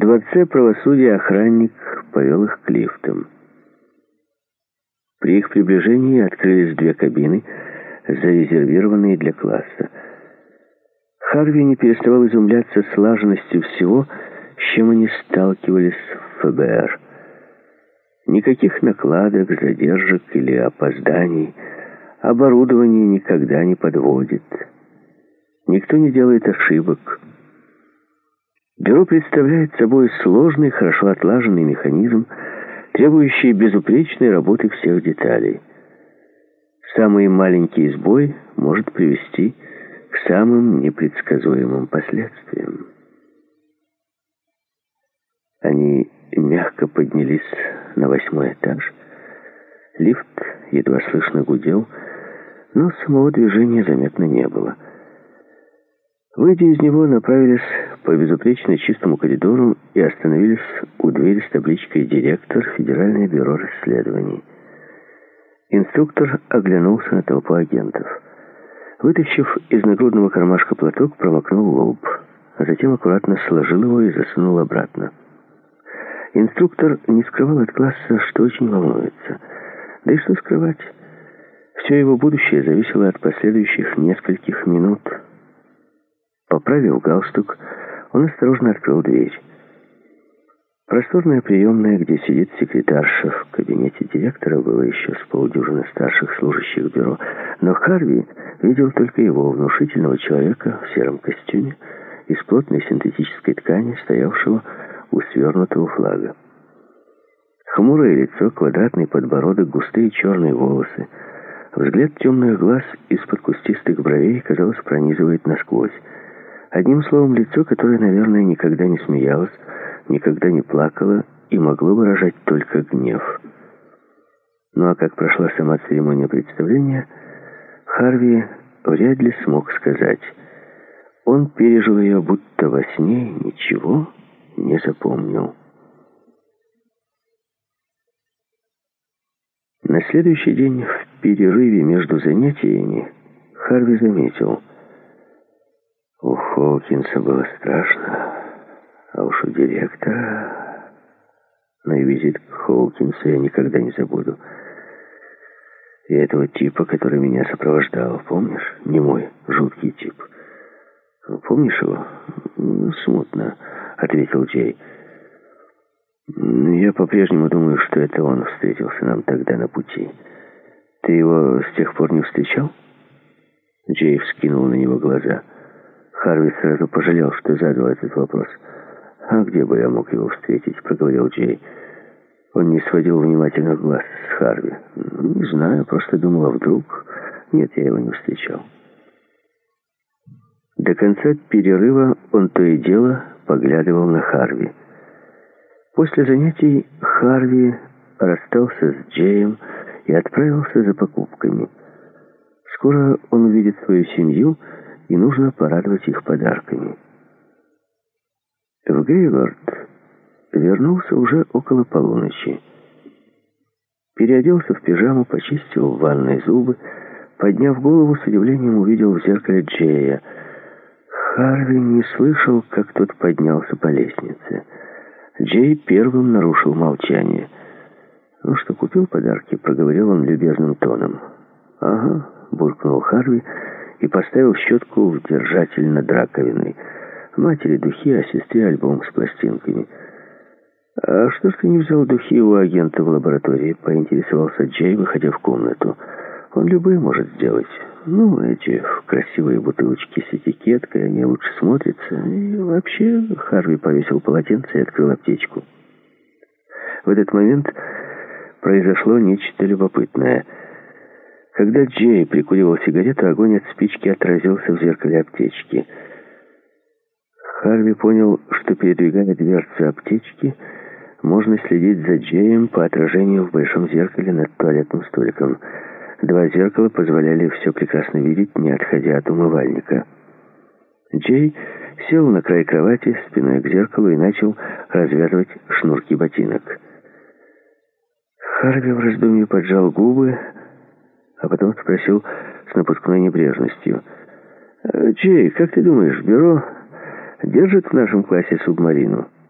дворце правосудия охранник повел их к лифтам. При их приближении открылись две кабины, зарезервированные для класса. Харви не переставал изумляться слаженностью всего, с чем они сталкивались в ФБР. Никаких накладок, задержек или опозданий. Оборудование никогда не подводит. Никто не делает ошибок. Бюро представляет собой сложный, хорошо отлаженный механизм, требующий безупречной работы всех деталей. Самый маленький сбой может привести к самым непредсказуемым последствиям. Они мягко поднялись на 8-й этаж. Лифт едва слышно гудел, но самого движения заметно не было. Выйдя из него, направились по безупречно чистому коридору и остановились у двери с табличкой «Директор, Федеральное бюро расследований». Инструктор оглянулся на толпу агентов. Вытащив из нагрудного кармашка платок, промокнул лоб, а затем аккуратно сложил его и засунул обратно. Инструктор не скрывал от класса, что очень волнуется. Да и что скрывать? Все его будущее зависело от последующих нескольких минут. Поправив галстук, он осторожно открыл дверь. Просторная приемная, где сидит секретарша, в кабинете директора было еще с полдюжины старших служащих бюро, но Харви видел только его, внушительного человека в сером костюме из плотной синтетической ткани, стоявшего у свернутого флага. Хмурое лицо, квадратный подбородок, густые черные волосы. Взгляд темных глаз из-под кустистых бровей, казалось, пронизывает насквозь. Одним словом, лицо, которое, наверное, никогда не смеялось, никогда не плакало и могло выражать только гнев. Ну а как прошла сама церемония представления, Харви вряд ли смог сказать. Он пережил ее будто во сне и ничего не запомнил. На следующий день, в перерыве между занятиями, Харви заметил: у Хоукинса было страшно, а уж у директора... Но и визит к Хоукинсу я никогда не забуду. И этого типа, который меня сопровождал, помнишь? Не мой, жуткий тип. Помнишь его? Смутно, ответил Джей. Я по-прежнему думаю, что это он встретился нам тогда на пути. Ты его с тех пор не встречал? Джей вскинул на него глаза. Харви сразу пожалел, что задал этот вопрос. «А где бы я мог его встретить?» — проговорил Джей. Он не сводил внимательных глаз с Харви. «Не знаю, просто думал, а вдруг...» «Нет, я его не встречал». До конца перерыва он то и дело поглядывал на Харви. После занятий Харви расстался с Джеем и отправился за покупками. Скоро он увидит свою семью, и нужно порадовать их подарками. В Гейвард вернулся уже около полуночи. Переоделся в пижаму, почистил в ванной зубы, подняв голову, с удивлением увидел в зеркале Джея. Харви не слышал, как тот поднялся по лестнице. Джей первым нарушил молчание. «Ну что, купил подарки?» — проговорил он любезным тоном. «Ага», — буркнул Харви и поставил щетку в держатель над раковиной. Матери духи, а сестре альбом с пластинками. «А что ж ты не взял духи у агента в лаборатории?» — поинтересовался Джей, выходя в комнату. «Он любые может сделать. Ну, эти красивые бутылочки с этикеткой, они лучше смотрятся. И вообще...» — Харви повесил полотенце и открыл аптечку. В этот момент произошло нечто любопытное. Когда Джей прикуривал сигарету, огонь от спички отразился в зеркале аптечки. Харви понял, что, передвигая дверцы аптечки, можно следить за Джеем по отражению в большом зеркале над туалетным столиком. Два зеркала позволяли все прекрасно видеть, не отходя от умывальника. Джей сел на край кровати спиной к зеркалу и начал развязывать шнурки ботинок. Харви в раздумье поджал губы, а потом спросил с напускной небрежностью: «Джей, как ты думаешь, бюро держит в нашем классе субмарину?»